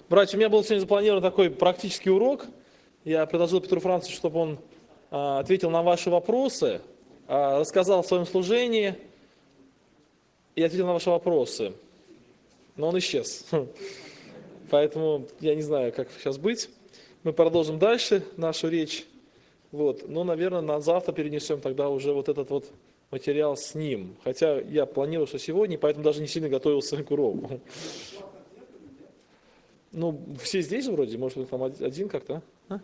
Братья, у меня был сегодня запланирован такой практический урок. Я предложил Петру Францевичу, чтобы он ответил на ваши вопросы, рассказал о своем служении и ответил на ваши вопросы. Но он исчез. Поэтому я не знаю, как сейчас быть. Мы продолжим дальше нашу речь. Вот. Но, наверное, на завтра перенесем тогда уже вот этот вот материал с ним. Хотя я планировал, что сегодня, поэтому даже не сильно готовился к уроку. Ну, все здесь же вроде, может быть, там один как-то, а?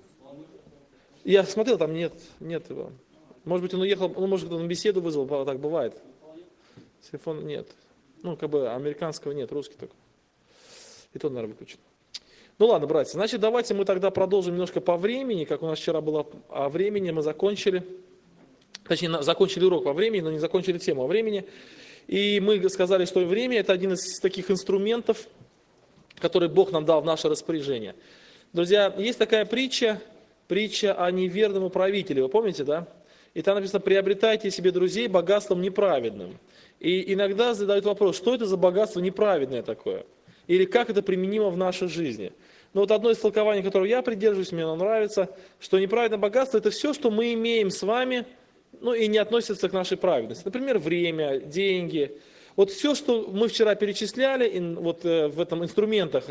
Я смотрел, там нет его. Может быть, он уехал, ну, может, он беседу вызвал, так бывает. Телефон нет. Ну, как бы американского нет, русский только. И тот, наверное, выключен. Ну ладно, братья, значит, давайте мы тогда продолжим немножко по времени, как у нас вчера было о времени, мы закончили. Точнее, закончили урок во времени, но не закончили тему о времени. И мы сказали, что время – это один из таких инструментов, который Бог нам дал в наше распоряжение. Друзья, есть такая притча о неверном управителе, вы помните, да? И там написано: приобретайте себе друзей богатством неправедным. И иногда задают вопрос, что это за богатство неправедное такое? Или как это применимо в нашей жизни? Но вот одно из толкований, которого я придерживаюсь, мне оно нравится, что неправедное богатство – это все, что мы имеем с вами, ну и не относится к нашей праведности. Например, время, деньги. Вот все, что мы вчера перечисляли, вот в этом инструментах,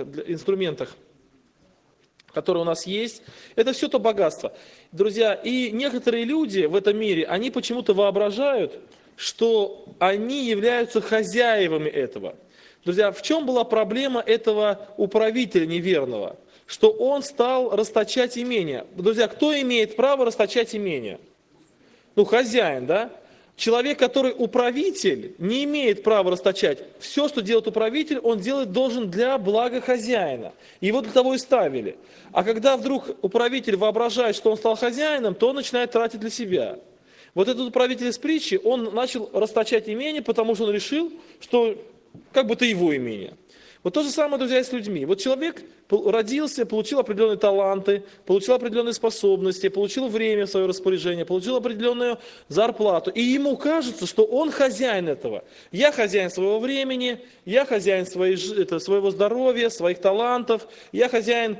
которые у нас есть, это все то богатство. Друзья, и некоторые люди в этом мире, они почему-то воображают, что они являются хозяевами этого. Друзья, в чем была проблема этого управителя неверного? Что он стал расточать имение. Друзья, кто имеет право расточать имение? Ну, хозяин, да? Человек, который управитель, не имеет права расточать. Все, что делает управитель, он делать должен для блага хозяина. Его для того и ставили. А когда вдруг управитель воображает, что он стал хозяином, то он начинает тратить для себя. Вот этот управитель из притчи, он начал расточать имение, потому что он решил, что как бы это его имение. Вот то же самое, друзья, и с людьми. Вот человек родился, получил определенные таланты, получил определенные способности, получил время в свое распоряжение, получил определенную зарплату. И ему кажется, что он хозяин этого. Я хозяин своего времени, я хозяин своего здоровья, своих талантов, я хозяин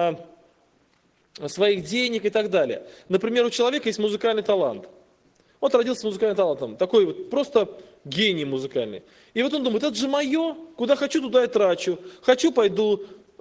своих денег и так далее. Например, у человека есть музыкальный талант. Вот родился с музыкальным талантом, такой вот просто гений музыкальный. И вот он думает, это же мое, куда хочу, туда и трачу. Хочу, пойду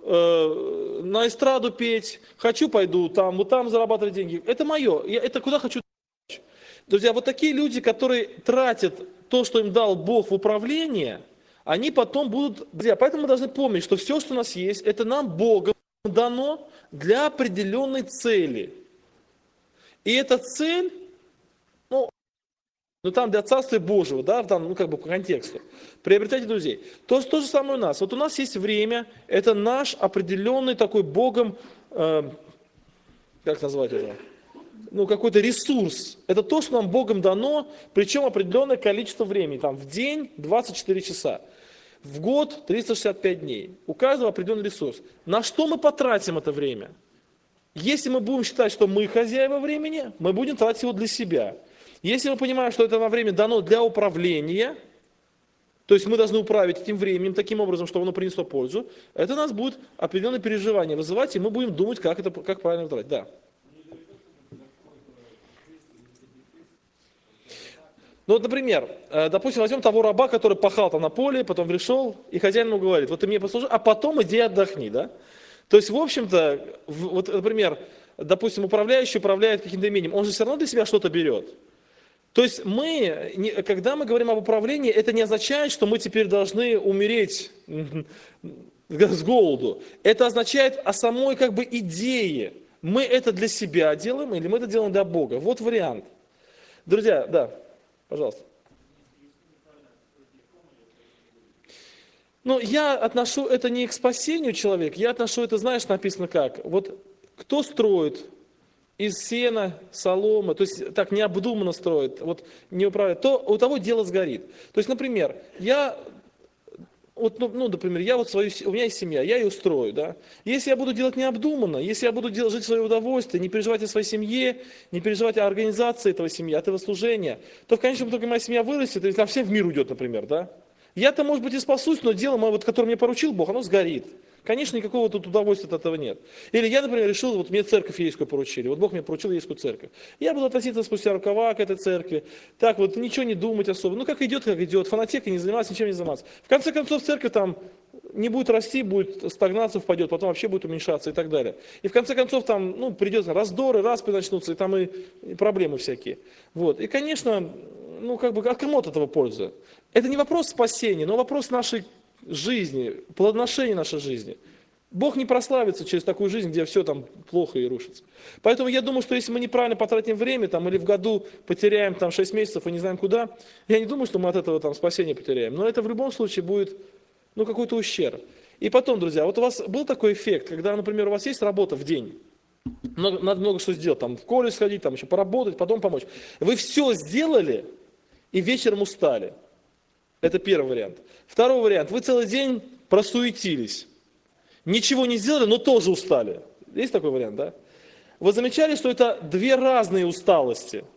на эстраду петь, хочу, пойду там, вот там зарабатывать деньги. Это мое, это куда хочу, трачу. Друзья, вот такие люди, которые тратят то, что им дал Бог в управление, они потом будут... Друзья, поэтому мы должны помнить, что все, что у нас есть, это нам Богом дано для определенной цели. И эта цель... Ну там для Царствия Божьего, да, там, как бы по контексту. Приобретайте друзей. То же самое у нас. Вот у нас есть время, это наш определенный такой Богом, как назвать это? Ну, какой-то ресурс. Это то, что нам Богом дано, причем определенное количество времени. Там в день 24 часа. В год 365 дней. У каждого определенный ресурс. На что мы потратим это время? Если мы будем считать, что мы хозяева времени, мы будем тратить его для себя. Если мы понимаем, что это время дано для управления, то есть мы должны управить этим временем таким образом, чтобы оно принесло пользу, это нас будет определенное переживание вызывать, и мы будем думать, как правильно тратить. Да. Ну вот, например, допустим, возьмем того раба, который пахал там на поле, потом пришел, и хозяин ему говорит, вот ты мне послужи, а потом иди отдохни, да? То есть, в общем-то, вот, например, допустим, управляющий управляет каким-то имением, он же все равно для себя что-то берет. То есть когда мы говорим об управлении, это не означает, что мы теперь должны умереть с голоду. Это означает о самой как бы идее. Мы это для себя делаем или мы это делаем для Бога. Вот вариант. Друзья, да, пожалуйста. Но я отношу это не к спасению человека, я отношу это, знаешь, написано как. Вот кто строит из сена, соломы, то есть так необдуманно строит, вот не управляет, то у того дело сгорит. То есть, например, например, у меня есть семья, я ее строю, да. Если я буду делать необдуманно, если я буду жить в свое удовольствие, не переживать о своей семье, не переживать о организации этого семьи, этого служения, то в конечном итоге моя семья вырастет, и там все в мир уйдет, например, да. Я-то, может быть, и спасусь, но дело, которое мне поручил Бог, оно сгорит. Конечно, никакого тут удовольствия от этого нет. Или я, например, решил, вот мне церковь ейскую поручили, вот Бог мне поручил ейскую церковь. Я буду относиться спустя рукава к этой церкви, так вот, ничего не думать особо. Ну, как идет, фанатекой не заниматься, ничем не заниматься. В конце концов, церковь там не будет расти, будет стагнация впадет, потом вообще будет уменьшаться и так далее. И в конце концов там, ну, придется раздоры, распри начнутся, и там и проблемы всякие. Вот. И, конечно, ну, как бы, а кому от этого польза? Это не вопрос спасения, но вопрос нашей жизни, плодоношения нашей жизни. Бог не прославится через такую жизнь, где все там плохо и рушится. Поэтому я думаю, что если мы неправильно потратим время, там, или в году потеряем там, 6 месяцев и не знаем куда, я не думаю, что мы от этого там, спасение потеряем. Но это в любом случае будет, ну, какой-то ущерб. И потом, друзья, вот у вас был такой эффект, когда, например, у вас есть работа в день, надо много что сделать, там, в колледж сходить, там, еще поработать, потом помочь. Вы все сделали и вечером устали. Это первый вариант. Второй вариант. Вы целый день просуетились. Ничего не сделали, но тоже устали. Есть такой вариант, да? Вы замечали, что это две разные усталости?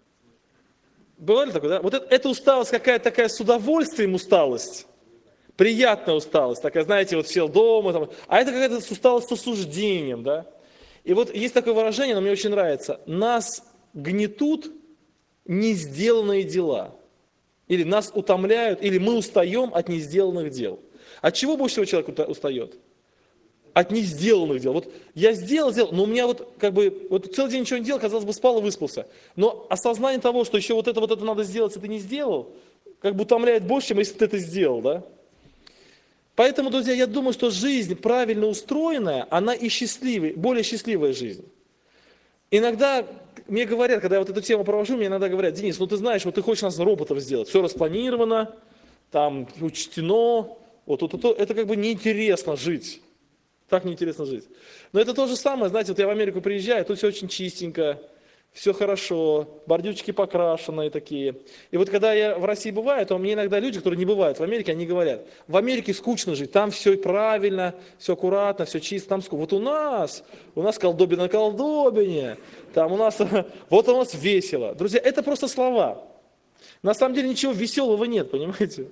Бывали такое, да? Вот эта усталость какая-то такая с удовольствием усталость. Приятная усталость. Такая, знаете, вот сел дома. Там, а это какая-то усталость с осуждением, да? И вот есть такое выражение, оно мне очень нравится. Нас гнетут не сделанные дела. Или нас утомляют, или мы устаем от несделанных дел. От чего больше всего человек устает? От несделанных дел. Вот я сделал, но у меня вот как бы вот целый день ничего не делал, казалось бы, спал и выспался. Но осознание того, что еще вот это надо сделать, если ты не сделал, как бы утомляет больше, чем если ты это сделал, да? Поэтому, друзья, я думаю, что жизнь правильно устроенная, она и счастливая, более счастливая жизнь. Иногда мне говорят, когда я вот эту тему провожу, мне иногда говорят: Денис, ну ты знаешь, вот ты хочешь нас роботов сделать, все распланировано, там учтено, вот это как бы неинтересно жить. Так неинтересно жить. Но это то же самое, знаете, вот я в Америку приезжаю, тут все очень чистенько, все хорошо, бордюрчики покрашенные такие. И вот когда я в России бываю, то мне иногда люди, которые не бывают в Америке, они говорят: в Америке скучно жить, там все правильно, все аккуратно, все чисто, там скучно. Вот у нас колдобина на колдобине, там у нас, вот у нас весело. Друзья, это просто слова. На самом деле ничего веселого нет, понимаете?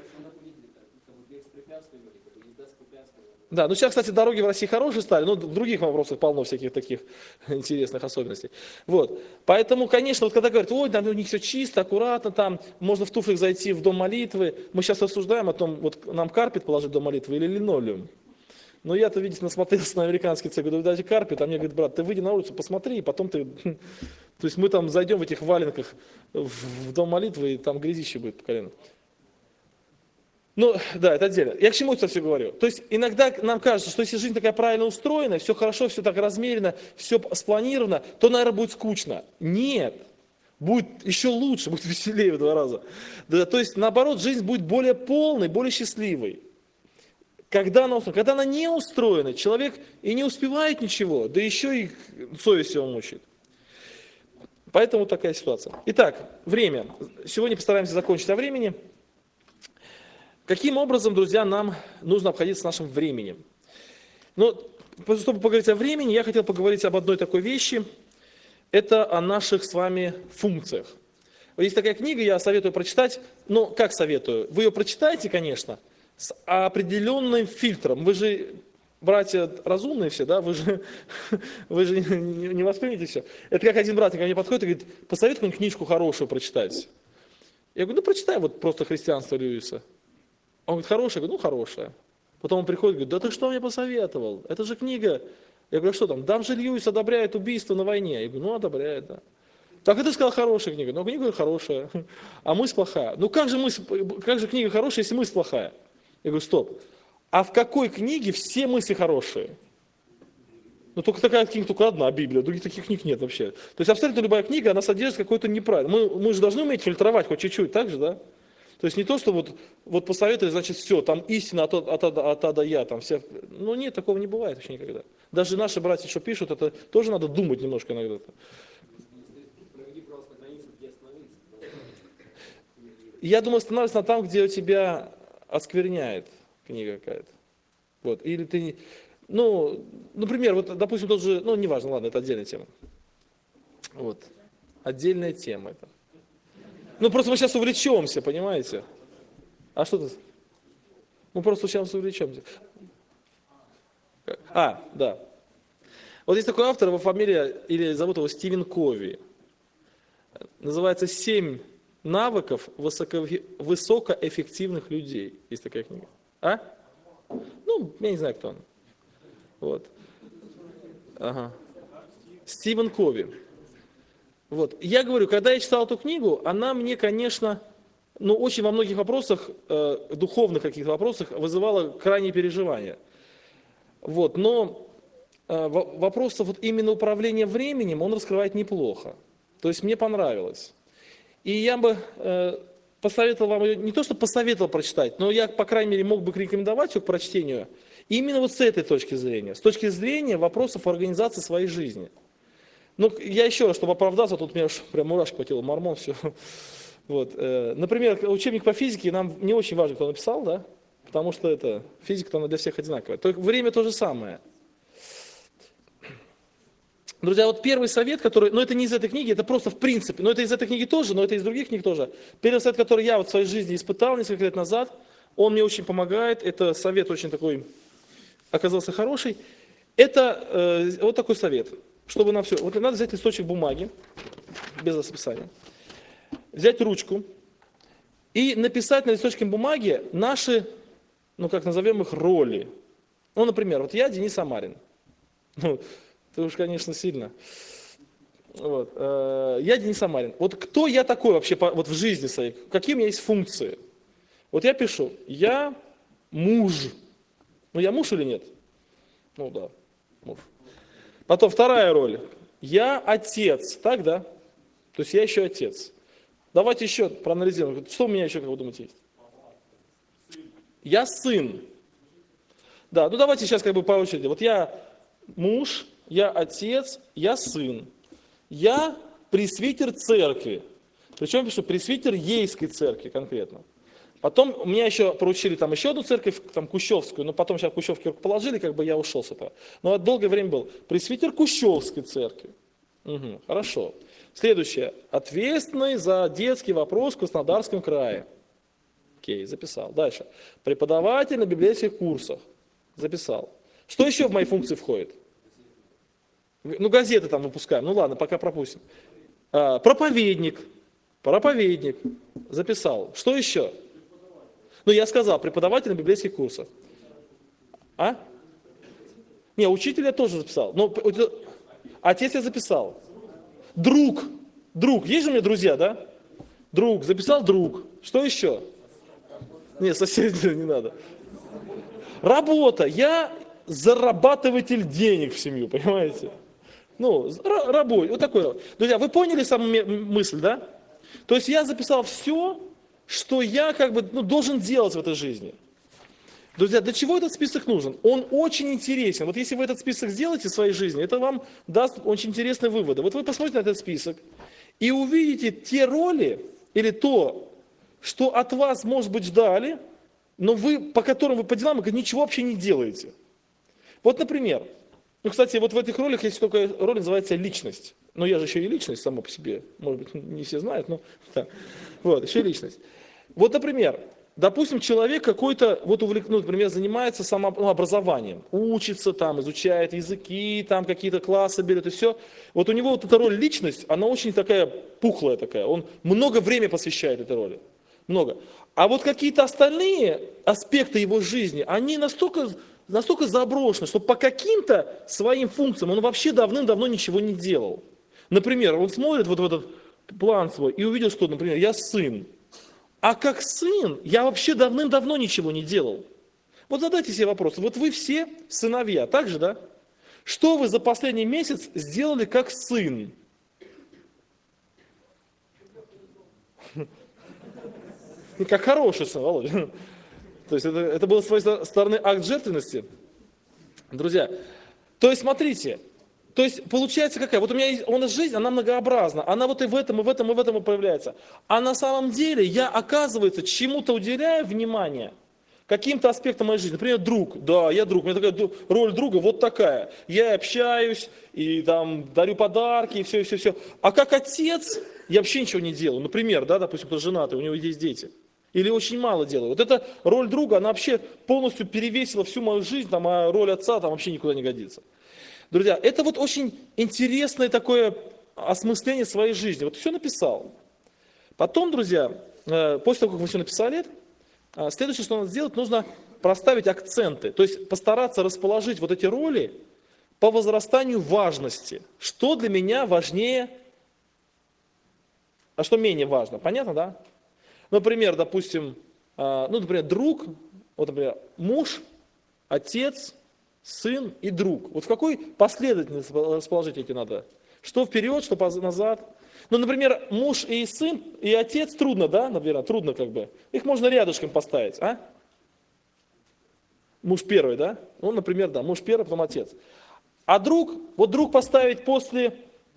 Да, ну сейчас, кстати, дороги в России хорошие стали, но в других вопросах полно всяких таких интересных особенностей. Вот. Поэтому, конечно, вот когда говорят: ой, там у них все чисто, аккуратно, там можно в туфлях зайти в дом молитвы, мы сейчас рассуждаем о том, вот нам карпет положить в дом молитвы или линолеум. Но я-то, видите, насмотрелся на американский цех, говорю: дайте карпет, а мне говорит: брат, ты выйди на улицу, посмотри, и потом ты... То есть мы там зайдем в этих валенках в дом молитвы, и там грязище будет по колено. Ну, да, это отдельно. Я к чему это все говорю? То есть иногда нам кажется, что если жизнь такая правильно устроена, все хорошо, все так размерено, все спланировано, то, наверное, будет скучно. Нет. Будет еще лучше, будет веселее в 2 раза. Да, то есть, наоборот, жизнь будет более полной, более счастливой. Когда она устроена? Когда она не устроена, человек и не успевает ничего, да еще и совесть его мучает. Поэтому такая ситуация. Итак, время. Сегодня постараемся закончить о времени. Каким образом, друзья, нам нужно обходиться с нашим временем? Ну, чтобы поговорить о времени, я хотел поговорить об одной такой вещи. Это о наших с вами функциях. Есть такая книга, я советую прочитать. Ну, как советую? Вы ее прочитаете, конечно, с определенным фильтром. Вы же, братья, разумные все, да? Вы же не воспримете все. Это как один брат ко мне подходит и говорит: посоветуй мне книжку хорошую прочитать. Я говорю: ну, прочитай вот просто «Христианство» Льюиса. Он говорит: хорошая? Я говорю: ну, хорошая. Потом он приходит и говорит: да ты что мне посоветовал? Это же книга. Я говорю: что там? Там же Льюис одобряет убийство на войне. Я говорю: ну, одобряет, да. Так и ты сказал: хорошая книга. Ну, книга хорошая, а мысль плохая. Ну, как же книга хорошая, если мысль плохая? Я говорю: стоп. А в какой книге все мысли хорошие? Ну, только такая книга, только одна Библия, других таких книг нет вообще. То есть абсолютно любая книга, она содержит какой-то неправильный. Мы же должны уметь фильтровать хоть чуть-чуть, так же, да? То есть не то, что вот посоветовали, значит, все, там истина от А до Я, там все. Ну нет, такого не бывает вообще никогда. Даже наши братья, что пишут, это тоже надо думать немножко иногда. Я думаю, останавливаться там, где у тебя оскверняет книга какая-то. Вот. Или ты, ну, например, вот, допустим, тот же, ну, неважно, ладно, это отдельная тема. Вот. Отдельная тема это. Ну, просто мы сейчас увлечемся, понимаете? А что ты? Мы просто сейчас увлечемся. Да. Вот есть такой автор, его фамилия, или зовут его Стивен Кови. Называется «7 навыков высокоэффективных людей». Есть такая книга. Ну, я не знаю, кто он. Вот. Ага. Стивен Кови. Вот. Я говорю, когда я читал эту книгу, она мне, конечно, очень во многих вопросах, духовных каких-то вопросах, вызывала крайние переживания. Вот. Но вопрос вот именно управления временем, он раскрывает неплохо. То есть мне понравилось. И я бы посоветовал вам ее, не то что посоветовал прочитать, но я, по крайней мере, мог бы рекомендовать ее к прочтению именно вот с этой точки зрения. С точки зрения вопросов организации своей жизни. Ну, я еще раз, чтобы оправдаться, тут меня уж прям мурашка хватило, мормон, все. Вот. Например, учебник по физике нам не очень важно, кто написал, да? Потому что это физика, она для всех одинаковая. Только время то же самое. Друзья, вот первый совет, который, это не из этой книги, это просто в принципе, это из этой книги тоже, но это из других книг тоже. Первый совет, который я вот в своей жизни испытал несколько лет назад, он мне очень помогает, это совет очень такой, оказался хороший. Это вот такой совет, чтобы на все. Вот надо взять листочек бумаги, без расписания, взять ручку и написать на листочке бумаги наши, как назовем их, роли. Ну, например, вот я Денис Амарин. Это уж, конечно, сильно. Вот. Я Денис Самарин. Вот кто я такой вообще вот в жизни своей? Какие у меня есть функции? Вот я пишу, я муж. Я муж или нет? Да, муж. Потом вторая роль. Я отец. Так, да? То есть я еще отец. Давайте еще проанализируем. Что у меня еще, как вы думаете, есть? Я сын. Да, давайте сейчас по очереди. Вот я муж. Я отец, я сын. Я пресвитер церкви. Причем пишу пресвитер Ейской церкви конкретно. Потом меня еще поручили еще одну церковь, Кущевскую, но потом сейчас Кущевки положили, я ушел с этого. Но долгое время был пресвитер Кущевской церкви. Угу, хорошо. Следующее. Ответственный за детский вопрос в Краснодарском крае. Окей, записал. Дальше. Преподаватель на библейских курсах. Записал. Что еще в мои функции входит? Газеты выпускаем. Ладно, пока пропустим. Проповедник. Записал. Что еще? Я сказал, преподаватель на библейских курсах. Не, учитель я тоже записал. Отец я записал. Друг. Есть же у меня друзья, да? Друг. Записал друг. Что еще? Не, сосед не надо. Работа. Я зарабатыватель денег в семью, понимаете? Работа, вот такой. Друзья, вы поняли саму мысль, да? То есть я записал все, что я должен делать в этой жизни. Друзья, для чего этот список нужен? Он очень интересен. Вот если вы этот список сделаете в своей жизни, это вам даст очень интересные выводы. Вот вы посмотрите на этот список и увидите те роли или то, что от вас, может быть, ждали, но по которым вы по делам ничего вообще не делаете. Вот, например, кстати, вот в этих ролях есть такая роль, называется личность. Я же еще и личность сама по себе. Может быть, не все знают, но так. Вот, еще и личность. Вот, например, допустим, человек какой-то, например, занимается самообразованием, учится изучает языки, какие-то классы берет и все. Вот у него эта роль личность, она очень такая пухлая такая. Он много времени посвящает этой роли. Много. А вот какие-то остальные аспекты его жизни, они настолько заброшены, что по каким-то своим функциям он вообще давным-давно ничего не делал. Например, он смотрит в этот план свой и увидел, что, например, я сын. А как сын я вообще давным-давно ничего не делал. Вот задайте себе вопрос. Вот вы все сыновья, так же, да? Что вы за последний месяц сделали как сын? Как хороший сын, Володя. То есть это был с своей стороны акт жертвенности. Друзья, то есть смотрите, получается какая? Вот у нас жизнь, она многообразна, она вот и в этом, и в этом, и в этом проявляется. А на самом деле я, оказывается, чему-то уделяю внимание, каким-то аспектам моей жизни. Например, друг. Да, я друг, у меня такая роль друга вот такая. Я общаюсь, и дарю подарки, и все. А как отец, я вообще ничего не делаю. Например, допустим, кто женатый, у него есть дети. Или очень мало делаю. Вот эта роль друга, она вообще полностью перевесила всю мою жизнь, там, а роль отца там вообще никуда не годится. Друзья, это вот очень интересное такое осмысление своей жизни. Вот все написал. Потом, друзья, после того, как мы все написали, следующее, что надо сделать, нужно проставить акценты. То есть постараться расположить вот эти роли по возрастанию важности. Что для меня важнее, а что менее важно. Понятно, да? Например, допустим, например, друг, вот, например, муж, отец, сын и друг. Вот в какой последовательности расположить эти надо? Что вперед, что назад? Ну, например, муж и сын, и отец трудно, да, наверное, трудно как бы. Их можно рядышком поставить, а? Муж первый, да? Ну, например, да, муж первый, потом отец. А друг, вот друг поставить после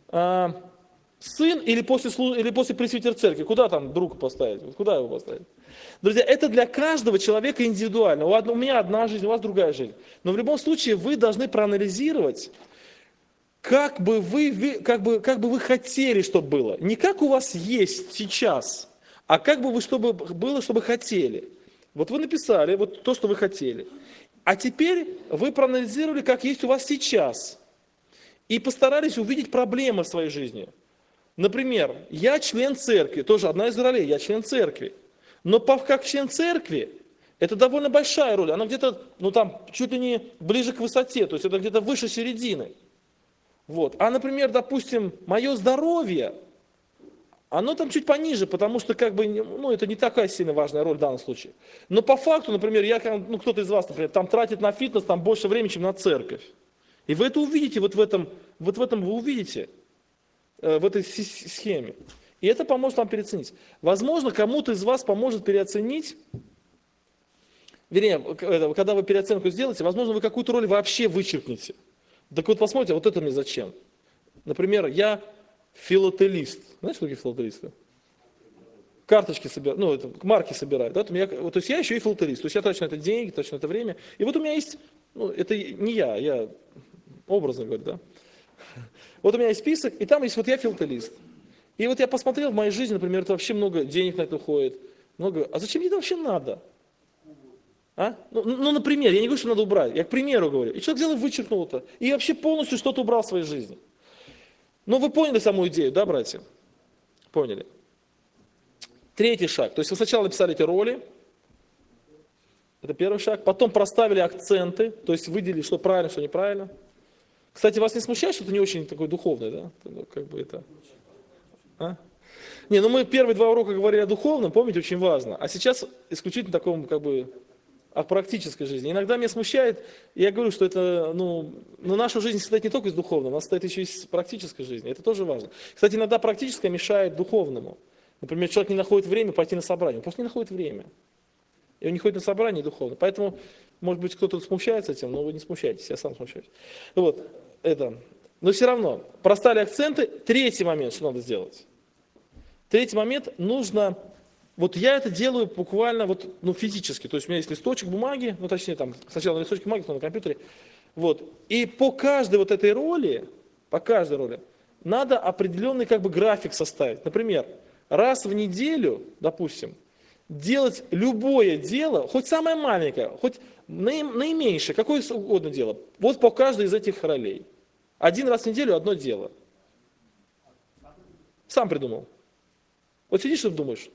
сын или после пресвитер церкви. Куда там друга поставить? Куда его поставить? Друзья, это для каждого человека индивидуально. У меня одна жизнь, у вас другая жизнь. Но в любом случае вы должны проанализировать, как бы вы хотели, чтобы было. Не как у вас есть сейчас, а как бы вы чтобы было, чтобы хотели. Вот вы написали вот то, что вы хотели. А теперь вы проанализировали, как есть у вас сейчас. И постарались увидеть проблемы в своей жизни. Например, я член церкви, тоже одна из ролей, я член церкви. Но как член церкви, это довольно большая роль. Она где-то, там, чуть ли не ближе к высоте, то есть это где-то выше середины. Вот. А, например, допустим, мое здоровье, оно там чуть пониже, потому что это не такая сильно важная роль в данном случае. Но по факту, например, кто-то из вас, например, там тратит на фитнес там больше времени, чем на церковь. И вы это увидите, вот в этом вы увидите, в этой схеме. И это поможет вам переоценить. Возможно, кому-то из вас поможет переоценить, вернее, когда вы переоценку сделаете, возможно, вы какую-то роль вообще вычеркнете. Так вот, посмотрите, вот это мне зачем. Например, я филателист. Знаешь, что такие филателисты? Карточки собирают, марки собирают. Да? То есть я еще и филателист. То есть я трачу на это деньги, трачу на это время. И вот у меня есть, это не я образно говорю, да. Вот у меня есть список, и там есть вот я филателист. И вот я посмотрел в моей жизни, например, это вообще много денег на это уходит. А зачем мне это вообще надо? А? Например, я не говорю, что надо убрать, я к примеру говорю. И человек взял и вычеркнул это. И вообще полностью что-то убрал в своей жизни. Вы поняли саму идею, да, братья? Поняли. Третий шаг. То есть вы сначала написали эти роли. Это первый шаг. Потом проставили акценты, то есть выделили, что правильно, что неправильно. Кстати, вас не смущает, что это не очень такое духовное, да? Мы первые 2 урока говорили о духовном, помните, очень важно. А сейчас исключительно таком, о практической жизни. Иногда меня смущает, я говорю, что это, наша жизнь состоит не только из духовного, она состоит еще и из практической жизни. Это тоже важно. Кстати, иногда практическое мешает духовному. Например, человек не находит время пойти на собрание, он просто не находит время. И он не ходит на собрание духовно. Поэтому, может быть, кто-то смущается этим, но вы не смущайтесь, я сам смущаюсь. Но все равно, проставили акценты. Третий момент, что надо сделать. Третий момент, нужно, я это делаю буквально физически. То есть у меня есть листочек бумаги, точнее, там, сначала на листочке бумаги, потом на компьютере. И по каждой этой роли, надо определенный график составить. Например, раз в неделю, допустим, делать любое дело, хоть самое маленькое, хоть наименьшее, какое угодно дело, по каждой из этих ролей. 1 раз в неделю одно дело. Сам придумал. Сидишь и думаешь.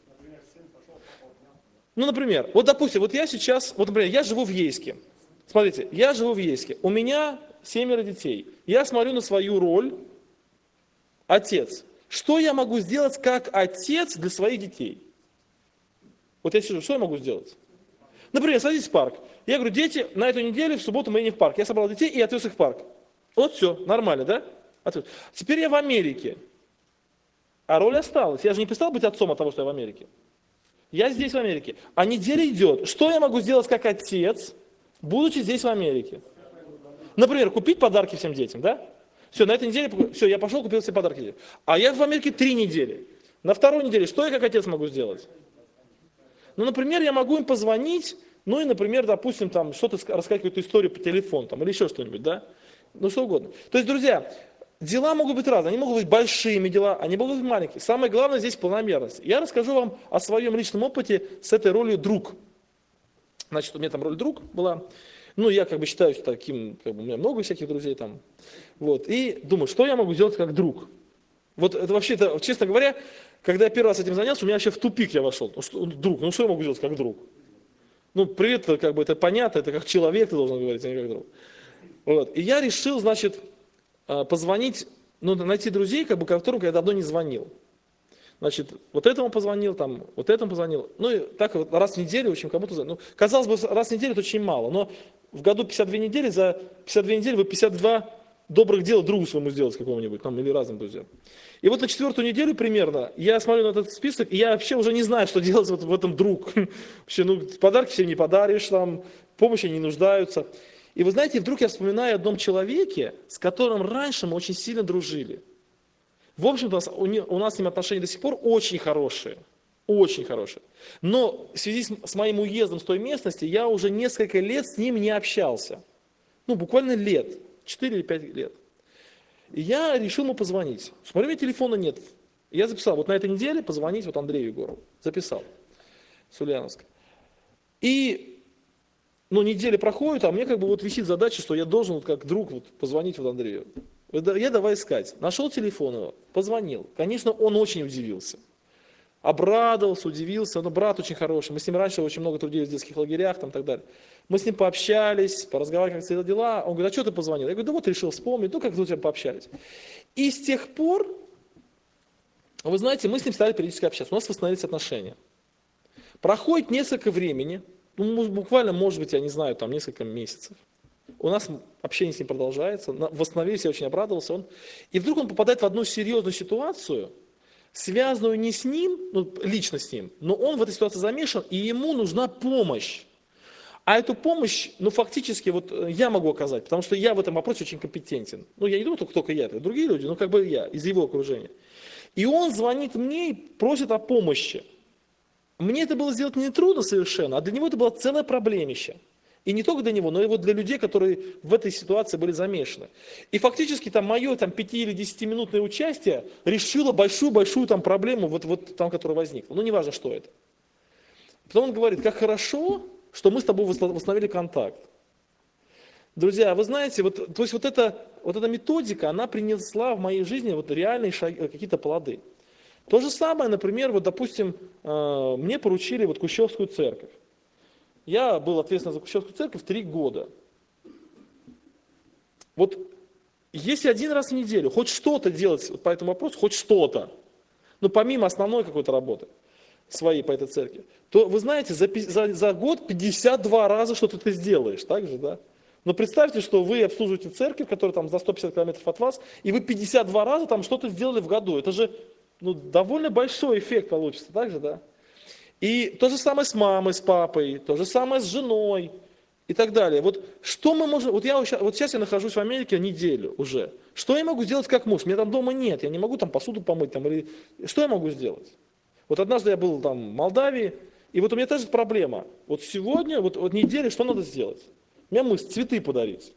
Например, допустим, я сейчас, например, я живу в Ейске. Смотрите, я живу в Ейске. У меня 7 детей. Я смотрю на свою роль отец. Что я могу сделать как отец для своих детей? Я сижу, что я могу сделать? Например, садитесь в парк. Я говорю, дети, на эту неделю, в субботу мы едем в парк. Я собрал детей и отвез их в парк. Все, нормально, да? Теперь я в Америке. А роль осталась. Я же не перестал быть отцом от того, что я в Америке. Я здесь в Америке. А неделя идет. Что я могу сделать как отец, будучи здесь в Америке? Например, купить подарки всем детям, да? Все, на этой неделе, я пошел, купил все подарки. А я в Америке 3 недели. На 2-й неделе, что я как отец могу сделать? Например, я могу им позвонить, и, например, допустим, там что-то рассказать, какую-то историю по телефону, или еще что-нибудь, да? Что угодно. То есть, друзья, дела могут быть разные, они могут быть большими дела, они могут быть маленькие. Самое главное здесь планомерность. Я расскажу вам о своем личном опыте с этой ролью друг. Значит, у меня там роль друг была. Ну, я как бы считаюсь таким, как бы, у меня много всяких друзей там. Вот, и думаю, что я могу сделать как друг? Вот это вообще, это, честно говоря, когда я первый раз этим занялся, у меня вообще в тупик я вошел. Друг, ну что я могу сделать как друг? Ну, привет, как бы это понятно, это как человек ты должен говорить, а не как друг. Вот. И я решил, значит, позвонить, ну, найти друзей, как бы, которым я давно не звонил. Значит, вот этому позвонил, там, вот этому позвонил. Ну, и так вот раз в неделю, в общем, кому-то звонил. Ну, казалось бы, раз в неделю это очень мало, но в году 52 недели, за 52 недели вы 52 добрых дела другу своему сделать какому-нибудь, там, или разным друзьям. И вот на 4-ю неделю примерно я смотрю на этот список, и я вообще уже не знаю, что делать в этом друг. Вообще, ну, подарки всем не подаришь, там, помощи не нуждаются. И вы знаете, вдруг я вспоминаю о одном человеке, с которым раньше мы очень сильно дружили. В общем-то, у нас с ним отношения до сих пор очень хорошие. Очень хорошие. Но в связи с моим уездом с той местности, я уже несколько лет с ним не общался. Ну, буквально лет. 4 или 5 лет. И я решил ему позвонить. Смотрю, у меня телефона нет. Я записал, вот на этой неделе позвонить вот Андрею Егорову. Записал. С Ульяновска. И, ну, неделя проходит, а мне как бы вот висит задача, что я должен вот как друг вот позвонить вот Андрею. Я давай искать. Нашел телефон его, позвонил. Конечно, он очень удивился. Обрадовался, удивился. Но брат очень хороший. Мы с ним раньше очень много трудились в детских лагерях там, и так далее. Мы с ним пообщались, поразговаривали, как стоят дела. Он говорит, а что ты позвонил? Я говорю, да вот решил вспомнить, ну как мы пообщались. И с тех пор, вы знаете, мы с ним стали периодически общаться. У нас восстановились отношения. Проходит несколько времени, ну, буквально, может быть, я не знаю, там несколько месяцев. У нас общение с ним продолжается, восстановились, я очень обрадовался. И вдруг он попадает в одну серьезную ситуацию, связанную не с ним, ну, лично с ним, но он в этой ситуации замешан, и ему нужна помощь. А эту помощь, ну, фактически, вот я могу оказать, потому что я в этом вопросе очень компетентен. Ну, я не думаю, только я, это другие люди, но как бы я, из его окружения. И он звонит мне и просит о помощи. Мне это было сделать не трудно совершенно, а для него это было целое проблемище. И не только для него, но и вот для людей, которые в этой ситуации были замешаны. И фактически там мое там, 5 или 10-минутное участие решило большую-большую там проблему, вот там, которая возникла. Ну, неважно, что это. Потом он говорит, как хорошо, что мы с тобой восстановили контакт. Друзья, вы знаете, вот, то есть вот эта методика, она принесла в моей жизни вот реальные какие-то плоды. То же самое, например, вот, допустим, мне поручили вот Кущевскую церковь. Я был ответственен за Кущевскую церковь 3 года. Вот если один раз в неделю хоть что-то делать по этому вопросу, хоть что-то, ну помимо основной какой-то работы своей по этой церкви, то вы знаете, за год 52 раза что-то ты сделаешь, так же, да? Но представьте, что вы обслуживаете церковь, которая там за 150 километров от вас, и вы 52 раза там что-то сделали в году. Это же ну, довольно большой эффект получится, так же, да? И то же самое с мамой, с папой, то же самое с женой и так далее. Вот что мы можем, вот сейчас я нахожусь в Америке неделю уже. Что я могу сделать как муж? Меня там дома нет, я не могу там посуду помыть, там, или что я могу сделать? Вот однажды я был там в Молдавии, и вот у меня та же проблема. Вот сегодня, вот неделю, что надо сделать? У меня мысль, цветы подарить.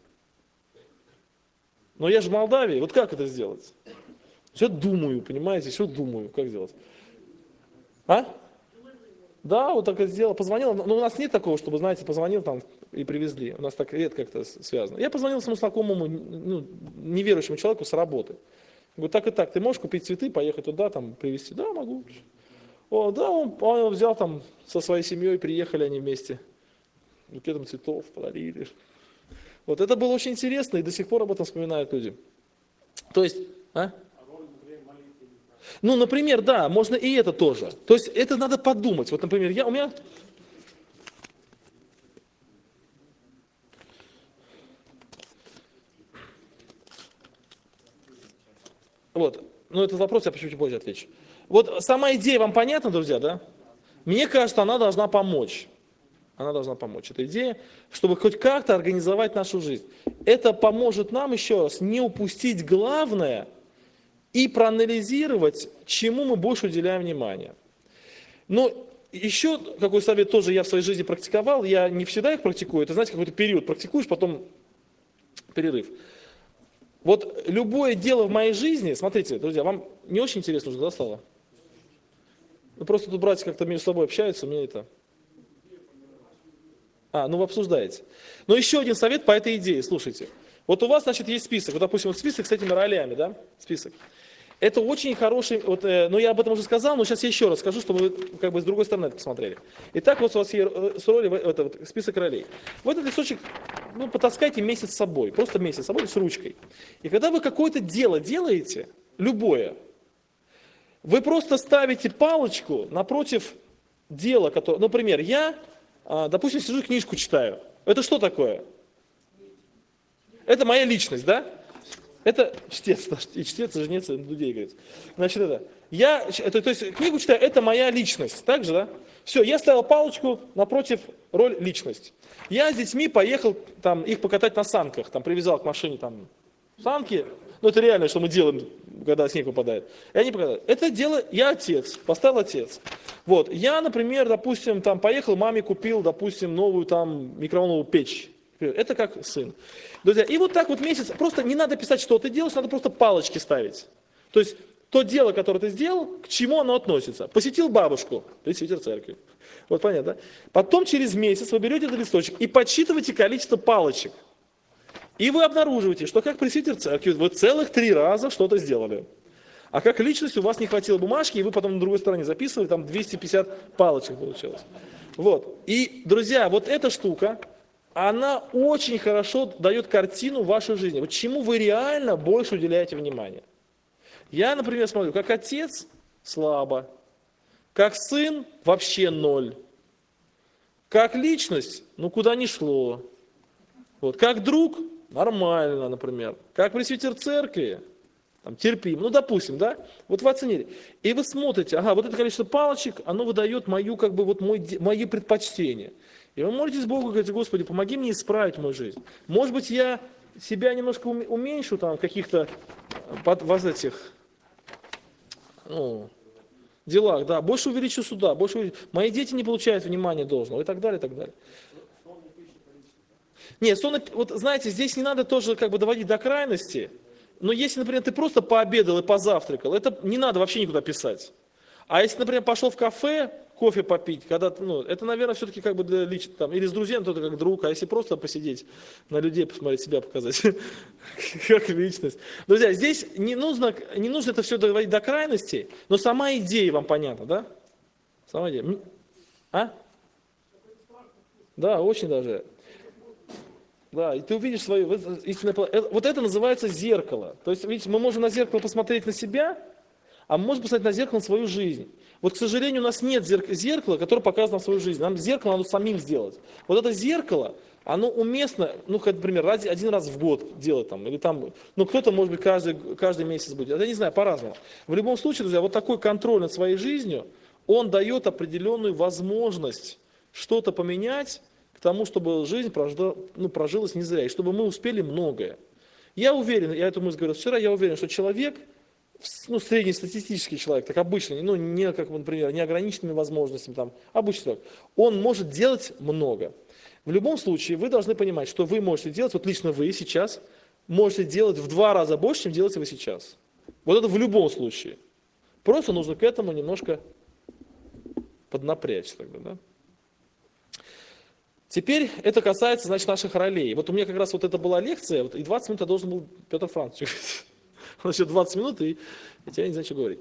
Но я же в Молдавии, вот как это сделать? Все думаю, понимаете, все думаю, как сделать. А? Да, вот так и сделал, позвонил, но у нас нет такого, чтобы, знаете, позвонил там и привезли, у нас так редко как-то связано. Я позвонил своему знакомому, ну, неверующему человеку с работы. Говорю, так и так, ты можешь купить цветы, поехать туда, там, привезти? Да, могу. О, да, он взял там со своей семьей, приехали они вместе, букетом цветов подарили. Вот это было очень интересно, и до сих пор об этом вспоминают люди. То есть, а? Ну, например, да, можно и это тоже. То есть это надо подумать. Вот, например, у меня... Вот, ну этот вопрос я чуть позже отвечу. Вот сама идея вам понятна, друзья, да? Мне кажется, она должна помочь. Она должна помочь, эта идея, чтобы хоть как-то организовать нашу жизнь. Это поможет нам, еще раз, не упустить главное и проанализировать, чему мы больше уделяем внимание. Но еще какой совет тоже я в своей жизни практиковал, я не всегда их практикую, это, знаете, какой-то период практикуешь, потом перерыв. Вот любое дело в моей жизни, смотрите, друзья, вам не очень интересно уже, да, стало? Ну, просто тут братья как-то между собой общаются, мне это... ну вы обсуждаете. Но еще один совет по этой идее, слушайте. Вот у вас, значит, есть список, вот, допустим, вот список с этими ролями, да, список. Это очень хороший, вот, ну я об этом уже сказал, но сейчас я еще раз скажу, чтобы вы как бы с другой стороны это посмотрели. Итак, вот у вас есть роли, это вот список ролей. В этот листочек, ну, потаскайте месяц с собой, просто месяц с собой с ручкой. И когда вы какое-то дело делаете, любое, вы просто ставите палочку напротив дела, которое, например, я, допустим, сижу книжку читаю. Это что такое? Это моя личность, да? Это чтец, и чтец, и жнец, и людей, говорит. Значит, то есть книгу читаю, это моя личность, так же, да? Все, я ставил палочку напротив роль личность. Я с детьми поехал там их покатать на санках, там привязал к машине там санки. Ну это реально, что мы делаем, когда снег выпадает. И они покатают. Это дело, я отец, поставил отец. Вот, я, например, допустим, там поехал, маме купил, допустим, новую там микроволновую печь. Это как сын. Друзья, и вот так вот месяц, просто не надо писать, что ты делаешь, надо просто палочки ставить. То есть, то дело, которое ты сделал, к чему оно относится. Посетил бабушку, пресвитер церкви. Вот понятно, да? Потом через месяц вы берете этот листочек и подсчитываете количество палочек. И вы обнаруживаете, что как пресвитер церкви вы целых 3 раза что-то сделали. А как личность у вас не хватило бумажки, и вы потом на другой стороне записывали, там 250 палочек получилось. Вот. И, друзья, вот эта штука, она очень хорошо дает картину вашей жизни. Вот чему вы реально больше уделяете внимание. Я, например, смотрю, как отец слабо, как сын вообще 0, как личность, ну куда ни шло. Вот, как друг нормально, например, как пресвитер церкви, там, терпим, ну допустим, да, вот вы оценили. И вы смотрите, ага, вот это количество палочек, оно выдает мою, как бы, вот мои предпочтения. И вы молитесь Богу, говорите, Господи, помоги мне исправить мою жизнь. Может быть, я себя немножко уменьшу там в каких-то этих делах, да, больше увеличу сюда, мои дети не получают внимания должного и так далее, и так далее. Нет, сон, вот знаете, здесь не надо тоже как бы доводить до крайности, но если, например, ты просто пообедал и позавтракал, это не надо вообще никуда писать. А если, например, пошел в кафе, кофе попить, когда, ну, это, наверное, все-таки как бы для личности, там, или с друзьями, кто-то как друг, а если просто посидеть, на людей посмотреть, себя показать, как личность. Друзья, здесь не нужно это все доводить до крайности, но сама идея вам понятна, да? Сама идея. Да, очень даже. Да, и ты увидишь свое истинное положение. Вот это называется зеркало. То есть, видите, мы можем на зеркало посмотреть на себя, а мы можем посмотреть на зеркало на свою жизнь. Вот, к сожалению, у нас нет зеркала, которое показывает нам свою жизнь. Нам зеркало надо самим сделать. Вот это зеркало, оно уместно, ну, как, например, один раз в год делать там, или там, ну, кто-то, может быть, каждый месяц будет. Я не знаю, по-разному. В любом случае, друзья, вот такой контроль над своей жизнью, он дает определенную возможность что-то поменять к тому, чтобы жизнь прожилась не зря, и чтобы мы успели многое. Я уверен, я эту мысль говорил вчера, я уверен, что человек, ну, среднестатистический человек, так обычный, ну, не как, например, неограниченными возможностями, там, обычный человек, он может делать много. В любом случае, вы должны понимать, что вы можете делать, вот лично вы сейчас, можете делать в 2 раза больше, чем делаете вы сейчас. Вот это в любом случае. Просто нужно к этому немножко поднапрячься тогда, да? Теперь это касается, значит, наших ролей. Вот у меня как раз вот это была лекция, и 20 минут я должен был Петр Францович. Он еще 20 минут, и я тебя не знаю, что говорить.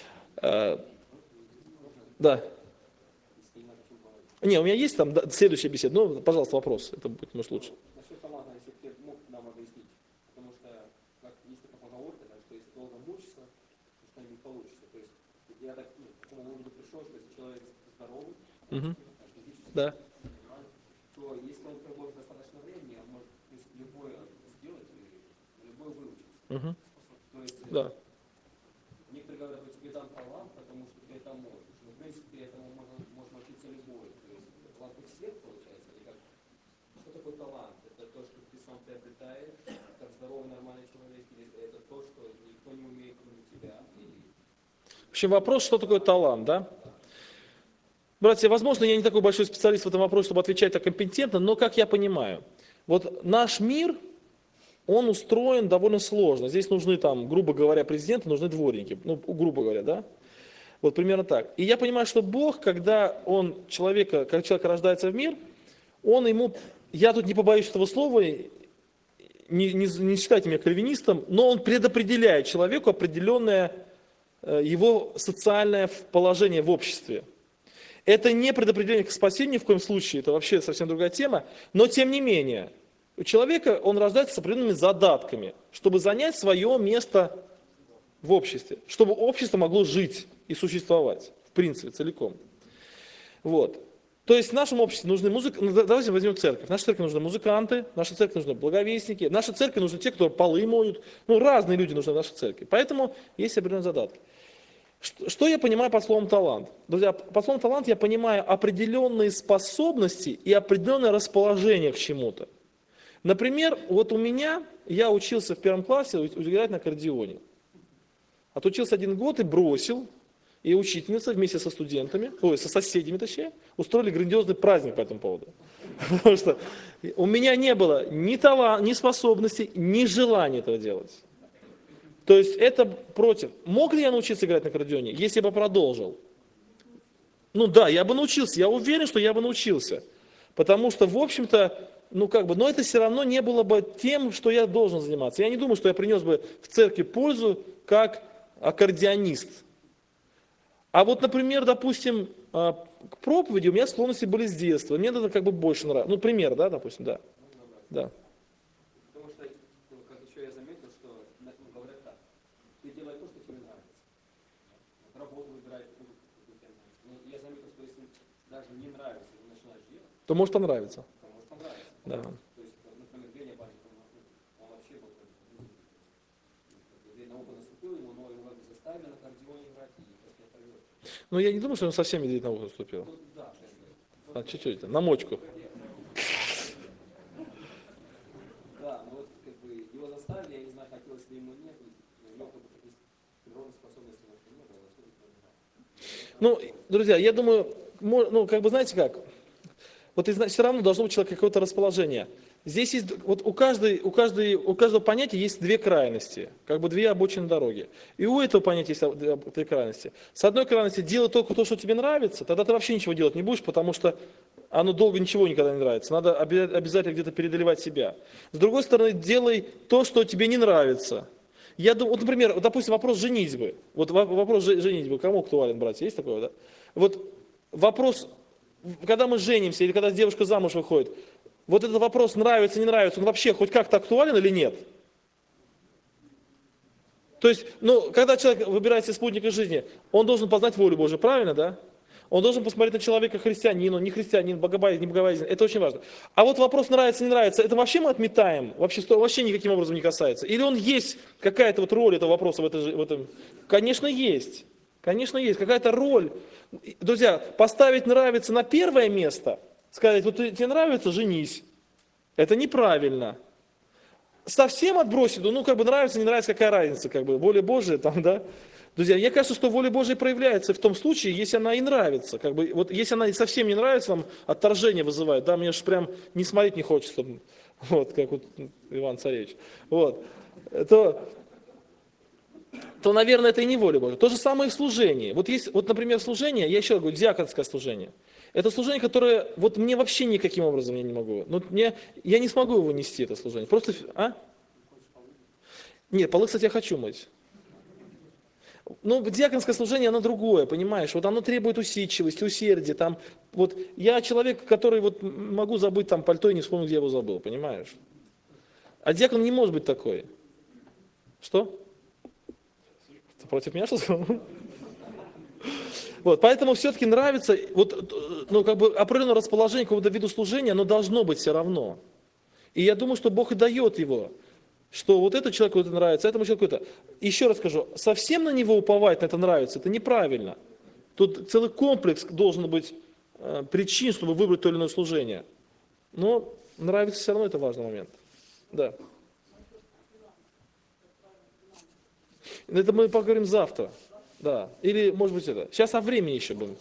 Да. Не, у меня есть там следующая беседа, но, пожалуйста, вопрос. Это будет, может, лучше. Насчет таланта, если ты мог нам объяснить, потому что, как есть такая поговорка, да, что если долго мучиться, то что-нибудь получится. То есть я так, к такому выводу пришел, что если человек здоровый, физически, да, то если он проводит достаточно времени, он может любое сделать и любое выучиться. То есть, да. некоторые говорят, что тебе дан талант, потому что ты это можешь. Но, в принципе, этому можно учиться любой. То есть талант у всех получается. Или как? Что такое талант? Это то, что ты сам приобретаешь, как здоровый, нормальный человек, или это то, что никто не умеет, кроме тебя? В общем, вопрос, что такое талант, да? Братья, возможно, я не такой большой специалист в этом вопросе, чтобы отвечать так компетентно, но как я понимаю, вот наш мир, он устроен довольно сложно. Здесь нужны там, грубо говоря, президенты, нужны дворники. Ну, грубо говоря, да? Вот примерно так. И я понимаю, что Бог, когда как человек рождается в мир, он ему, я тут не побоюсь этого слова, не считайте меня кальвинистом, но он предопределяет человеку определенное его социальное положение в обществе. Это не предопределение к спасению ни в коем случае, это вообще совсем другая тема, но тем не менее, у человека он рождается с определенными задатками, чтобы занять свое место в обществе, чтобы общество могло жить и существовать, в принципе, целиком. Вот. То есть в нашем обществе нужны давайте возьмем церковь. В нашей церкви нужны музыканты, в нашей церкви нужны благовестники, в нашей церкви нужны те, кто полы моют. Ну, разные люди нужны в нашей церкви. Поэтому есть определенные задатки. Что я понимаю под словом талант? Друзья, под словом талант я понимаю определенные способности и определенное расположение к чему-то. Например, вот я учился в 1 классе играть на аккордеоне. Отучился 1 год и бросил. И учительница вместе со студентами, со соседями точнее, устроили грандиозный праздник по этому поводу. Потому что у меня не было ни способностей, ни желания этого делать. То есть это против. Мог ли я научиться играть на аккордеоне, если бы продолжил? Ну да, я бы научился, я уверен, что я бы научился. Потому что, в общем-то, но это все равно не было бы тем, что я должен заниматься. Я не думаю, что я принес бы в церкви пользу как аккордеонист. А вот, например, допустим, к проповеди у меня склонности были с детства. Мне это как бы больше нравится. Ну, пример, да, допустим, да. Да. Потому что, как еще я заметил, что говорят так, ты делай то, что тебе нравится. Работу выбирай, какую тебе нравится. Но я заметил, что если даже не нравится, ты начинаешь делать, То может понравиться. то может понравиться. Да. То есть, например, Геня Бариков, он вообще был на опыт наступил ему, но его заставили на аккордеоне играть, и просто провел. Но я не думаю, что он совсем медведь на ухо наступил. Да, Чуть-чуть, на мочку. да, но вот как бы его заставили, я не знаю, хотелось ли ему нет, у него как бы таких природных способностей не было, что ли, Ну, друзья, я думаю, знаете как, вот все равно должно быть у человека какое-то расположение. Здесь есть, вот у каждого понятия есть 2 крайности, как бы 2 обочины дороги. И у этого понятия есть 2 крайности. С одной крайности, делай только то, что тебе нравится, тогда ты вообще ничего делать не будешь, потому что оно долго ничего никогда не нравится. Надо обязательно где-то переодолевать себя. С другой стороны, делай то, что тебе не нравится. Я думаю, вот, например, допустим, вопрос женитьбы. Вот вопрос женитьбы, кому актуален, братья, есть такое, да? Вот вопрос, когда мы женимся или когда девушка замуж выходит, вот этот вопрос, нравится, не нравится, он вообще хоть как-то актуален или нет? То есть, когда человек выбирает себе спутника жизни, он должен познать волю Божию, правильно, да? Он должен посмотреть на человека христианин, он не христианин, богобоязнен, не богобоязнен. Это очень важно. А вот вопрос нравится, не нравится, это вообще мы отметаем, вообще никаким образом не касается. Или он есть какая-то вот роль этого вопроса в этом? Конечно, есть. Конечно, есть какая-то роль. Друзья, поставить нравится на первое место, сказать, вот тебе нравится, женись. Это неправильно. Совсем отбросить, нравится, не нравится, какая разница, воля Божия там, да. Друзья, мне кажется, что воля Божия проявляется в том случае, если она и нравится. Вот если она совсем не нравится, там отторжение вызывает, да, мне же прям не смотреть не хочется, вот, как вот Иван Царевич, вот, то, наверное, это и не воля Божия. То же самое и в служении. Вот есть, например, служение, я еще говорю, диаконское служение. Это служение, которое, вот мне вообще никаким образом я не могу. Я не смогу его нести, это служение. Просто, Нет, полы, кстати, я хочу мыть. Диаконское служение, оно другое, понимаешь? Вот оно требует усидчивости, усердия. Там, вот, я человек, который вот могу забыть там пальто и не вспомнить, где я его забыл, понимаешь? А диакон не может быть такой. Что? Ты против меня что сказал? Вот, поэтому все-таки нравится, определенное расположение к какому-то виду служения, оно должно быть все равно. И я думаю, что Бог и дает его, что вот этому человеку это нравится, этому человеку это. Еще раз скажу, совсем на него уповать, на это нравится, это неправильно. Тут целый комплекс должен быть причин, чтобы выбрать то или иное служение. Но нравится все равно, это важный момент. Да. Это мы поговорим завтра. Да. Или, может быть, это. Сейчас о времени еще будем.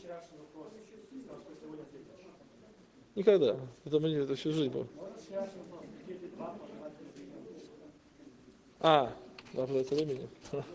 Никогда. Это всю жизнь было. Да, пожиратель времени.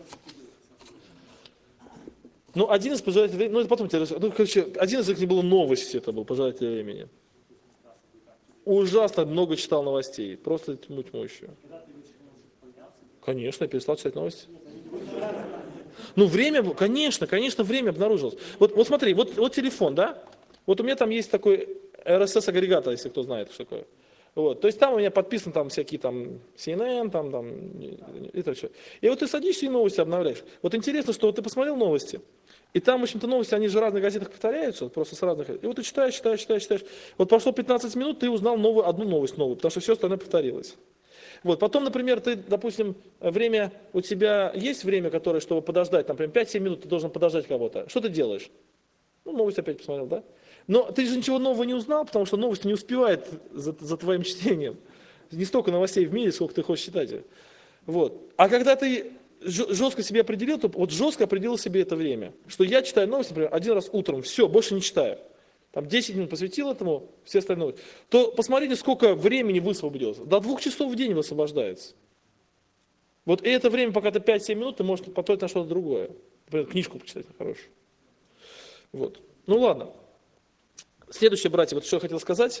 Ну, один из пожирателей времени, ну, это потом тебе расскажу. Ну, короче, один из них не было новости, это был пожиратель времени. Ужасно много читал новостей, просто тьму тьмущую. Конечно, я перестал читать новости. Ну, время, конечно, время обнаружилось. Вот смотри, вот телефон, да? Вот у меня там есть такой RSS-агрегатор, если кто знает, что такое. Вот, то есть там у меня подписаны там всякие там CNN, там и так далее. И вот ты садишься и новости обновляешь. Вот интересно, что вот ты посмотрел новости, и там, в общем-то, новости, они же в разных газетах повторяются, просто с разных. И вот ты читаешь. Вот прошло 15 минут, ты узнал одну новость новую, потому что все остальное повторилось. Вот, потом, например, ты, допустим, у тебя есть время, которое, чтобы подождать, например, 5-7 минут ты должен подождать кого-то. Что ты делаешь? Ну, новость опять посмотрел, да? Но ты же ничего нового не узнал, потому что новость не успевает за твоим чтением. Не столько новостей в мире, сколько ты хочешь читать. Вот. А когда ты жестко себе определил, то вот жестко определил себе это время. Что я читаю новости, например, один раз утром, все, больше не читаю. Там 10 минут посвятил этому, все остальные новости. То посмотрите, сколько времени высвободилось. До 2 часов в день высвобождается. Вот и это время, пока ты 5-7 минут, ты можешь потратить на что-то другое. Например, книжку почитать хорошую. Вот. Ну ладно. Следующее, братья, вот что я хотел сказать.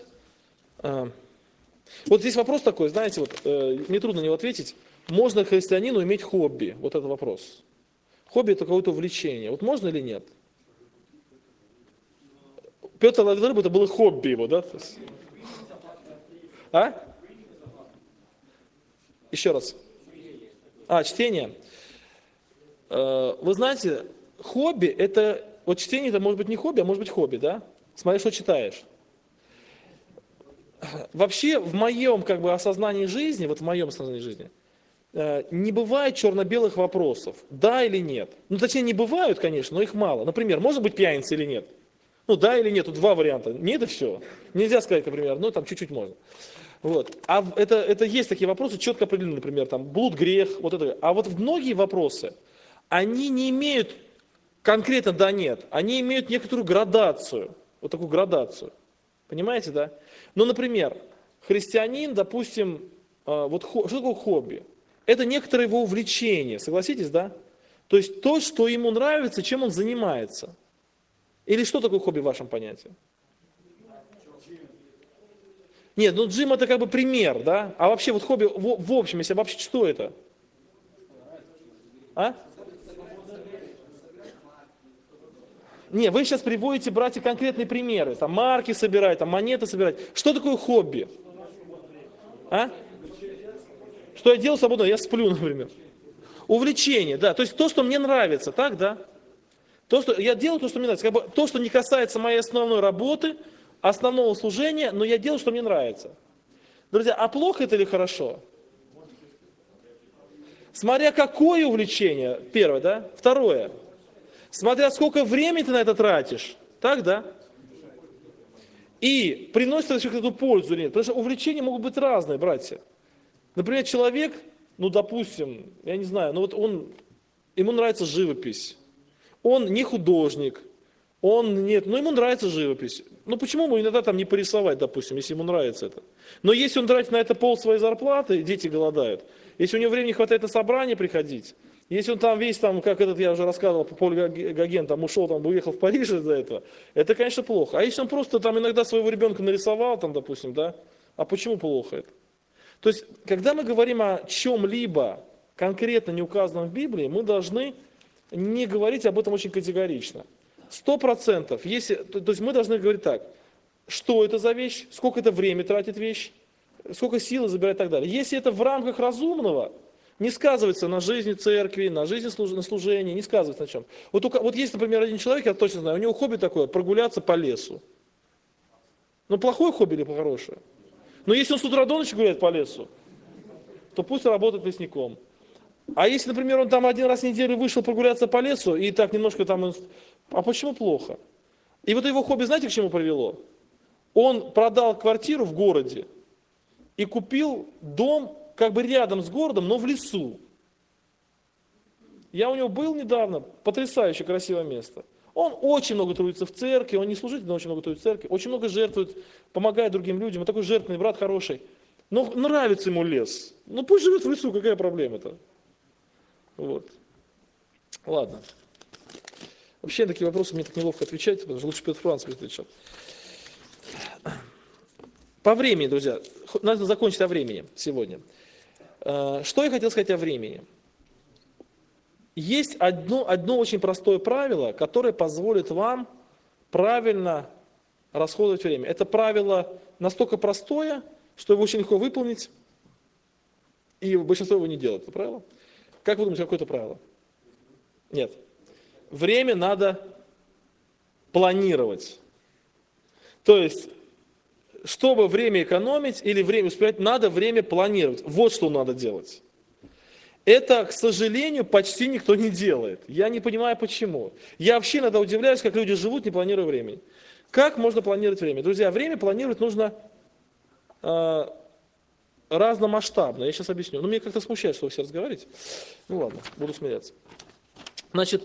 Вот здесь вопрос такой, знаете, вот мне трудно на него ответить. Можно христианину иметь хобби? Вот это вопрос. Хобби – это какое-то увлечение. Вот можно или нет? Петр ловил рыбу, это было хобби его, да? Еще раз. Чтение. Вы знаете, хобби – это… Вот чтение – это может быть не хобби, а может быть хобби, да? Смотри, что читаешь. Вообще, в моем осознании жизни, не бывает черно-белых вопросов. Да или нет. Ну, точнее, не бывают, конечно, но их мало. Например, можно быть пьяницей или нет? Ну, да или нет, тут два варианта. Нет и все. Нельзя сказать, например, там чуть-чуть можно. Вот. А это есть такие вопросы, четко определены, например, там, блуд, грех, вот это. А вот многие вопросы, они не имеют конкретно да, нет. Они имеют некоторую градацию. Вот такую градацию. Понимаете, да? Ну, например, христианин, допустим, что такое хобби? Это некоторое его увлечение, согласитесь, да? То есть то, что ему нравится, чем он занимается. Или что такое хобби в вашем понятии? Нет, джим это пример, да? А вообще вот хобби, в общем, если вообще, что это? Не, вы сейчас приводите, братья, конкретные примеры. Там марки собирать, там монеты собирать. Что такое хобби? Что я делаю свободно? Я сплю, например. Увлечение, да. То есть то, что мне нравится, так, да? Я делаю то, что мне нравится. То, что не касается моей основной работы, основного служения, но я делаю, что мне нравится. Друзья, а плохо это или хорошо? Смотря какое увлечение, первое, да? Второе. Смотря сколько времени ты на это тратишь, так, да? И приносит ли эту пользу или нет. Потому что увлечения могут быть разные, братья. Например, человек, допустим, я не знаю, ему нравится живопись. Он не художник, ему нравится живопись. Почему ему иногда не порисовать, допустим, если ему нравится это? Но если он тратит на это пол своей зарплаты, дети голодают. Если у него времени хватает на собрание приходить, если он там весь, как я уже рассказывал, Поль Гоген ушел, уехал в Париж из-за этого, это, конечно, плохо. А если он просто иногда своего ребенка нарисовал, допустим, да, а почему плохо это? То есть, когда мы говорим о чем-либо конкретно не указанном в Библии, мы должны не говорить об этом очень категорично. 100%. То есть мы должны говорить так, что это за вещь, сколько это время тратит вещь, сколько силы забирает и так далее. Если это в рамках разумного, не сказывается на жизни церкви, на жизни на служении, не сказывается на чем. Вот есть, например, один человек, я точно знаю, у него хобби такое, прогуляться по лесу. Плохое хобби или хорошее? Но если он с утра до ночи гуляет по лесу, то пусть работает лесником. А если, например, он один раз в неделю вышел прогуляться по лесу, и так немножко а почему плохо? И вот его хобби, знаете, к чему привело? Он продал квартиру в городе и купил дом рядом с городом, но в лесу. Я у него был недавно, потрясающе красивое место. Он очень много трудится в церкви, он не служитель, но очень много трудится в церкви, очень много жертвует, помогает другим людям, он такой жертвенный брат хороший. Ну, нравится ему лес. Ну, пусть живет в лесу, какая проблема-то? Вот. Ладно. Вообще на такие вопросы мне так неловко отвечать, потому что лучше Петр Францевич отвечал. По времени, друзья, надо закончить о времени сегодня. Что я хотел сказать о времени? Есть одно очень простое правило, которое позволит вам правильно расходовать время. Это правило настолько простое, что его очень легко выполнить, и большинство его не делает. Это правило? Как вы думаете, какое это правило? Нет. Время надо планировать. То есть, чтобы время экономить или время успевать, надо время планировать. Вот что надо делать. Это, к сожалению, почти никто не делает. Я не понимаю, почему. Я вообще иногда удивляюсь, как люди живут, не планируя времени. Как можно планировать время? Друзья, время планировать нужно разномасштабно. Я сейчас объясню. Но мне как-то смущает, что вы все разговариваете. Ну ладно, буду смеяться. Значит,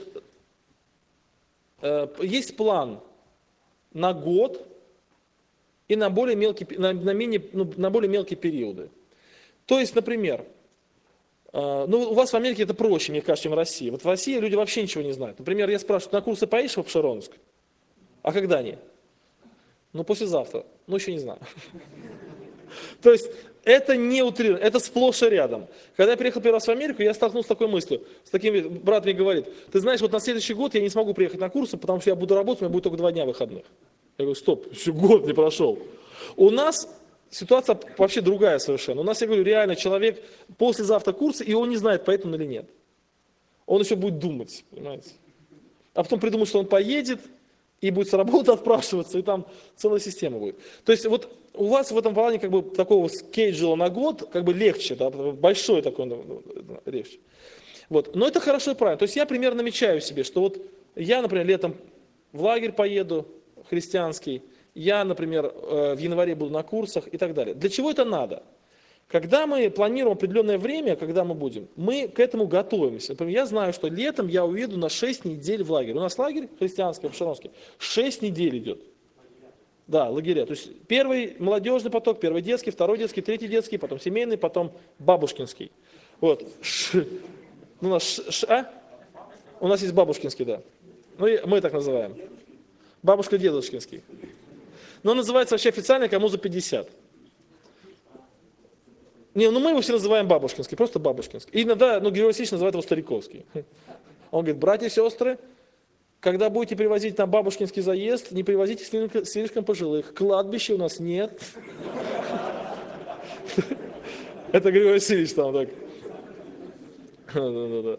есть план на год и на более мелкие периоды. То есть, например, у вас в Америке это проще, мне кажется, чем в России. Вот в России люди вообще ничего не знают. Например, я спрашиваю, на курсы поедешь в Апшеронск? А когда они? Ну, послезавтра. Ну, еще не знаю. То есть, это не утрировано, это сплошь и рядом. Когда я приехал первый раз в Америку, я столкнулся с такой мыслью. С таким брат мне говорит, ты знаешь, вот на следующий год я не смогу приехать на курсы, потому что я буду работать, у меня будет только 2 дня выходных. Я говорю, стоп, еще год не прошел. У нас ситуация вообще другая совершенно. У нас, я говорю, реально человек послезавтра курса, и он не знает, поедет он или нет. Он еще будет думать, понимаете. А потом придумает, что он поедет, и будет с работы отпрашиваться, и там целая система будет. То есть вот у вас в этом плане как бы такого скейджела на год как бы легче, да, большой такой легче. Вот. Но это хорошо и правильно. То есть я примерно намечаю себе, что вот я, например, летом в лагерь поеду христианский, я, например, в январе буду на курсах и так далее. Для чего это надо? Когда мы планируем определенное время, когда мы будем, мы к этому готовимся. Например, я знаю, что летом я уеду на 6 недель в лагерь. У нас лагерь христианский, Апшеронский, 6 недель идет. Да, лагеря. То есть первый молодежный поток, первый детский, второй детский, третий детский, потом семейный, потом бабушкинский. Вот. У нас есть бабушкинский, да. Ну, мы так называем. Бабушка-дедушкинский. Но называется вообще официально кому за 50. Не, ну мы его все называем бабушкинский, просто бабушкинский. И иногда, Григорий Васильевич называет его стариковский. Он говорит, братья и сестры, когда будете привозить там бабушкинский заезд, не привозите слишком пожилых. Кладбища у нас нет. Это Григорий Васильевич там так. Да.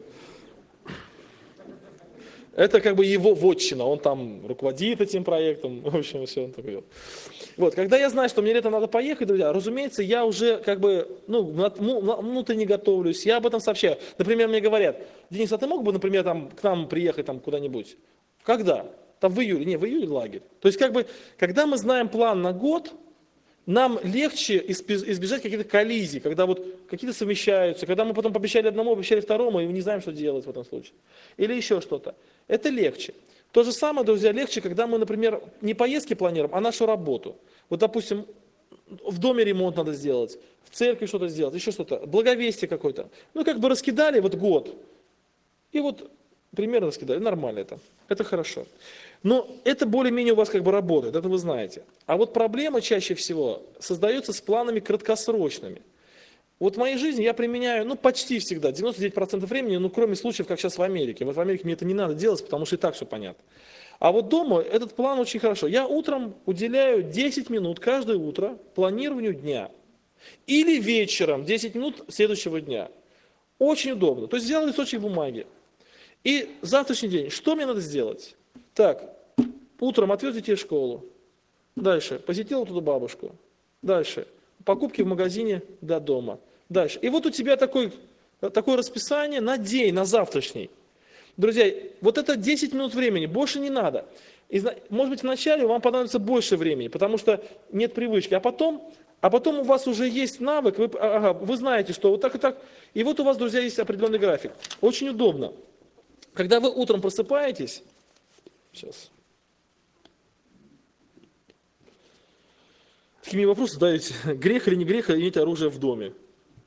Это как бы его вотчина, он там руководит этим проектом, в общем, все он так делает. Вот, когда я знаю, что мне летом надо поехать, друзья, разумеется, я уже как бы, внутренне готовлюсь, я об этом сообщаю. Например, мне говорят, Денис, а ты мог бы, например, там, к нам приехать там куда-нибудь? Когда? Там в июле? Не, в июле лагерь. То есть, как бы, когда мы знаем план на год, нам легче избежать каких-то коллизий, когда вот какие-то совмещаются, когда мы потом пообещали одному, обещали второму, и мы не знаем, что делать в этом случае. Или еще что-то. Это легче. То же самое, друзья, легче, когда мы, например, не поездки планируем, а нашу работу. Вот, допустим, в доме ремонт надо сделать, в церкви что-то сделать, еще что-то, благовестие какое-то. Ну, как бы раскидали вот год. И вот примерно раскидали, нормально это. Это хорошо. Но это более-менее у вас как бы работает, это вы знаете. А вот проблема чаще всего создается с планами краткосрочными. Вот в моей жизни я применяю, почти всегда, 99% времени, кроме случаев, как сейчас в Америке. Вот в Америке мне это не надо делать, потому что и так все понятно. А вот дома этот план очень хорошо. Я утром уделяю 10 минут каждое утро планированию дня. Или вечером 10 минут следующего дня. Очень удобно. То есть взял листочек бумаги. И завтрашний день, что мне надо сделать? Так, утром отвез детей в школу. Дальше, посетил туда бабушку. Дальше, покупки в магазине до дома. Дальше. И вот у тебя такое расписание на день, на завтрашний. Друзья, вот это 10 минут времени, больше не надо. И, может быть, вначале вам понадобится больше времени, потому что нет привычки. А потом у вас уже есть навык, вы знаете, что вот так и так. И вот у вас, друзья, есть определенный график. Очень удобно. Когда вы утром просыпаетесь, сейчас. такими вопросами задаете, грех или не грех иметь оружие в доме?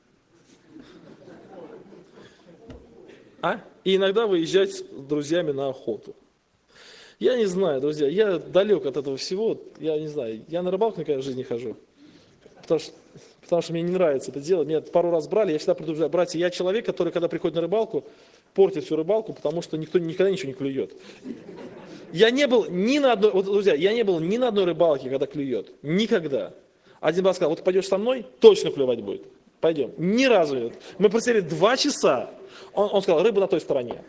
И иногда выезжать с друзьями на охоту. Я не знаю, друзья, я далек от этого всего, я не знаю, я на рыбалку никогда в жизни не хожу, потому что мне не нравится это делать, меня пару раз брали, я всегда предупреждаю, братья, я человек, который, когда приходит на рыбалку, портит всю рыбалку, потому что никто никогда ничего не клюет. Я не был ни на одной, вот, друзья, я не был ни на одной рыбалке, когда клюет, никогда. Один брат сказал, вот пойдешь со мной, точно клювать будет, пойдем, ни разу нет. Мы просидели 2 часа, он сказал, рыба на той стороне.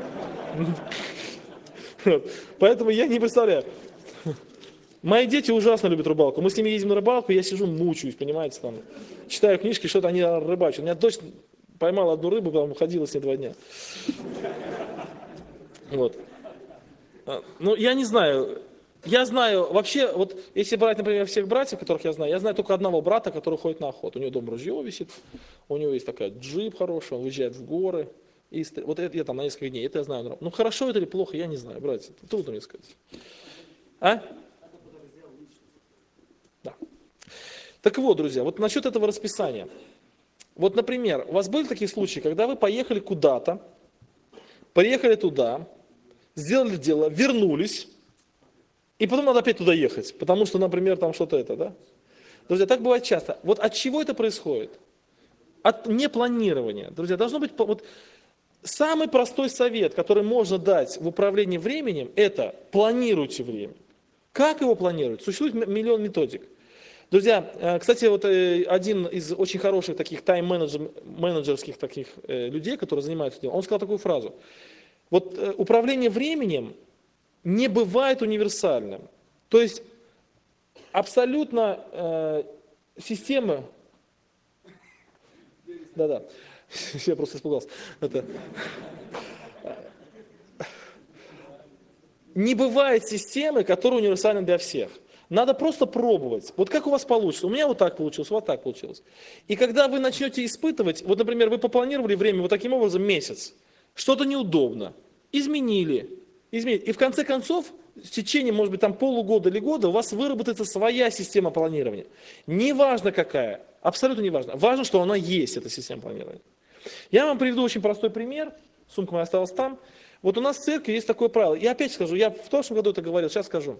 Поэтому я не представляю. Мои дети ужасно любят рыбалку. Мы с ними ездим на рыбалку, я сижу, мучаюсь, понимаете, там, читаю книжки, что-то они рыбачат. У меня дочь поймала одну рыбу, потом ходила с ней 2 дня. Вот. Ну, я не знаю. Я знаю, вообще, вот, если брать, например, всех братьев, которых я знаю только одного брата, который ходит на охоту. У него дома ружье висит, у него есть такая джип хороший, он выезжает в горы. И вот это я там на несколько дней, это я знаю. Ну, хорошо это или плохо, я не знаю, братья, трудно мне сказать. Да. Так вот, друзья, вот насчет этого расписания. Вот, например, у вас были такие случаи, когда вы поехали куда-то, приехали туда, сделали дело, вернулись, и потом надо опять туда ехать, потому что, например, там что-то это, да? Друзья, так бывает часто. Вот от чего это происходит? От непланирования. Друзья, должно быть... Вот, самый простой совет, который можно дать в управлении временем, это планируйте время. Как его планировать? Существует миллион методик. Друзья, кстати, вот один из очень хороших таких тайм-менеджерских таких людей, которые занимаются этим, он сказал такую фразу. Вот управление временем не бывает универсальным. То есть абсолютно система... Да-да. Я просто испугался. Не бывает системы, которая универсальна для всех. Надо просто пробовать. Вот как у вас получится. У меня вот так получилось, вот так получилось. И когда вы начнете испытывать, вот, например, вы попланировали время вот таким образом месяц, что-то неудобно, изменили. И в конце концов, в течение, может быть, там полугода или года у вас выработается своя система планирования. Неважно какая, абсолютно неважно. Важно, что она есть, эта система планирования. Я вам приведу очень простой пример. Сумка моя осталась там. Вот у нас в церкви есть такое правило. Я опять скажу, я в прошлом году это говорил, сейчас скажу.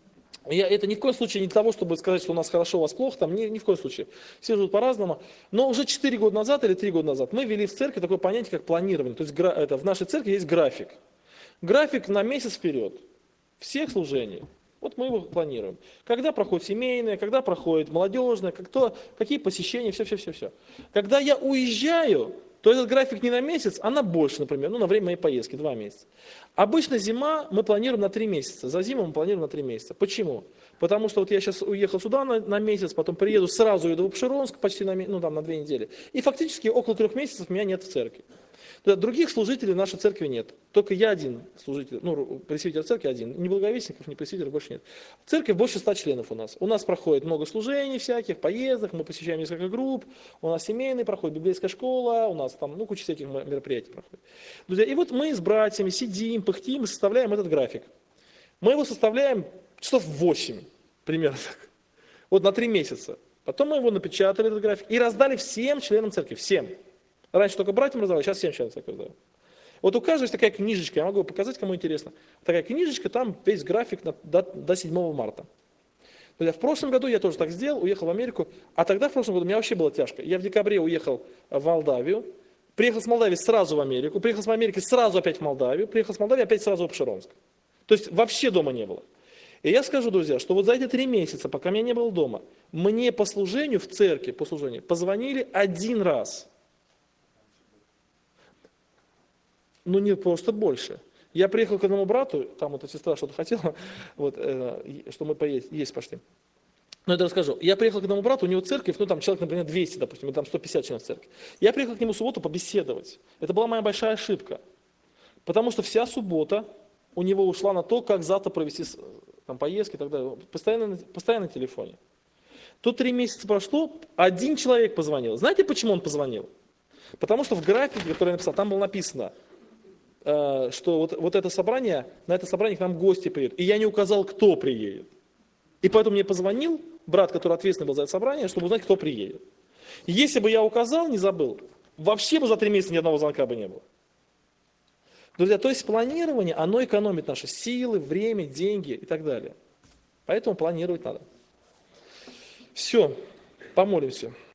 Это ни в коем случае не для того, чтобы сказать, что у нас хорошо, у вас плохо, там, ни в коем случае. Все живут по-разному. Но уже 4 года назад или 3 года назад мы ввели в церкви такое понятие, как планирование. То есть в нашей церкви есть график. График на месяц вперед. Всех служений. Вот мы его планируем. Когда проходит семейное, когда проходит молодежное, какие посещения, все. Когда я уезжаю, то этот график не на месяц, а на больше, например, на время моей поездки, 2 месяца. Обычно зима мы планируем на 3 месяца, за зиму мы планируем на 3 месяца. Почему? Потому что вот я сейчас уехал сюда на месяц, потом приеду, сразу еду в Обширонск почти на 2 недели. И фактически около 3 месяцев меня нет в церкви. Других служителей в нашей церкви нет. Только я один служитель, пресвитер церкви один. Ни благовестников, ни пресвитеров больше нет. В церкви больше 100 членов у нас. У нас проходит много служений всяких, поездок, мы посещаем несколько групп, у нас семейный проходит, библейская школа, у нас там куча всяких мероприятий проходит. Друзья, и вот мы с братьями сидим, пыхтим и составляем этот график. Мы его составляем часов 8, примерно так. Вот на 3 месяца. Потом мы его напечатали, этот график, и раздали всем членам церкви, всем. Раньше только братьям раздавали, сейчас всем членам церкви раздавали. Вот у каждого есть такая книжечка, я могу показать, кому интересно. Такая книжечка, там весь график до 7 марта. В прошлом году я тоже так сделал, уехал в Америку, а тогда в прошлом году мне вообще было тяжко. Я в декабре уехал в Молдавию, приехал с Молдавии сразу в Америку, приехал с Америки сразу опять в Молдавию, приехал с Молдавии опять сразу в Обширонск. То есть вообще дома не было. И я скажу, друзья, что вот за эти 3 месяца, пока меня не было дома, мне по служению в церкви, позвонили 1 раз. Не просто больше. Я приехал к одному брату, там эта сестра что-то хотела, что мы есть пошли. Но это расскажу. Я приехал к одному брату, у него церковь, там человек, например, 200, допустим, и там 150 членов церкви. Я приехал к нему в субботу побеседовать. Это была моя большая ошибка. Потому что вся суббота у него ушла на то, как завтра провести поездки и так далее. Постоянно на телефоне. Тут 3 месяца прошло, 1 человек позвонил. Знаете, почему он позвонил? Потому что в графике, который я написал, там было написано, что вот это собрание, на это собрание к нам гости приедут. И я не указал, кто приедет. И поэтому мне позвонил брат, который ответственный был за это собрание, чтобы узнать, кто приедет. Если бы я указал, не забыл, вообще бы за 3 месяца ни одного звонка бы не было. Друзья, то есть планирование, оно экономит наши силы, время, деньги и так далее. Поэтому планировать надо. Все, помолимся.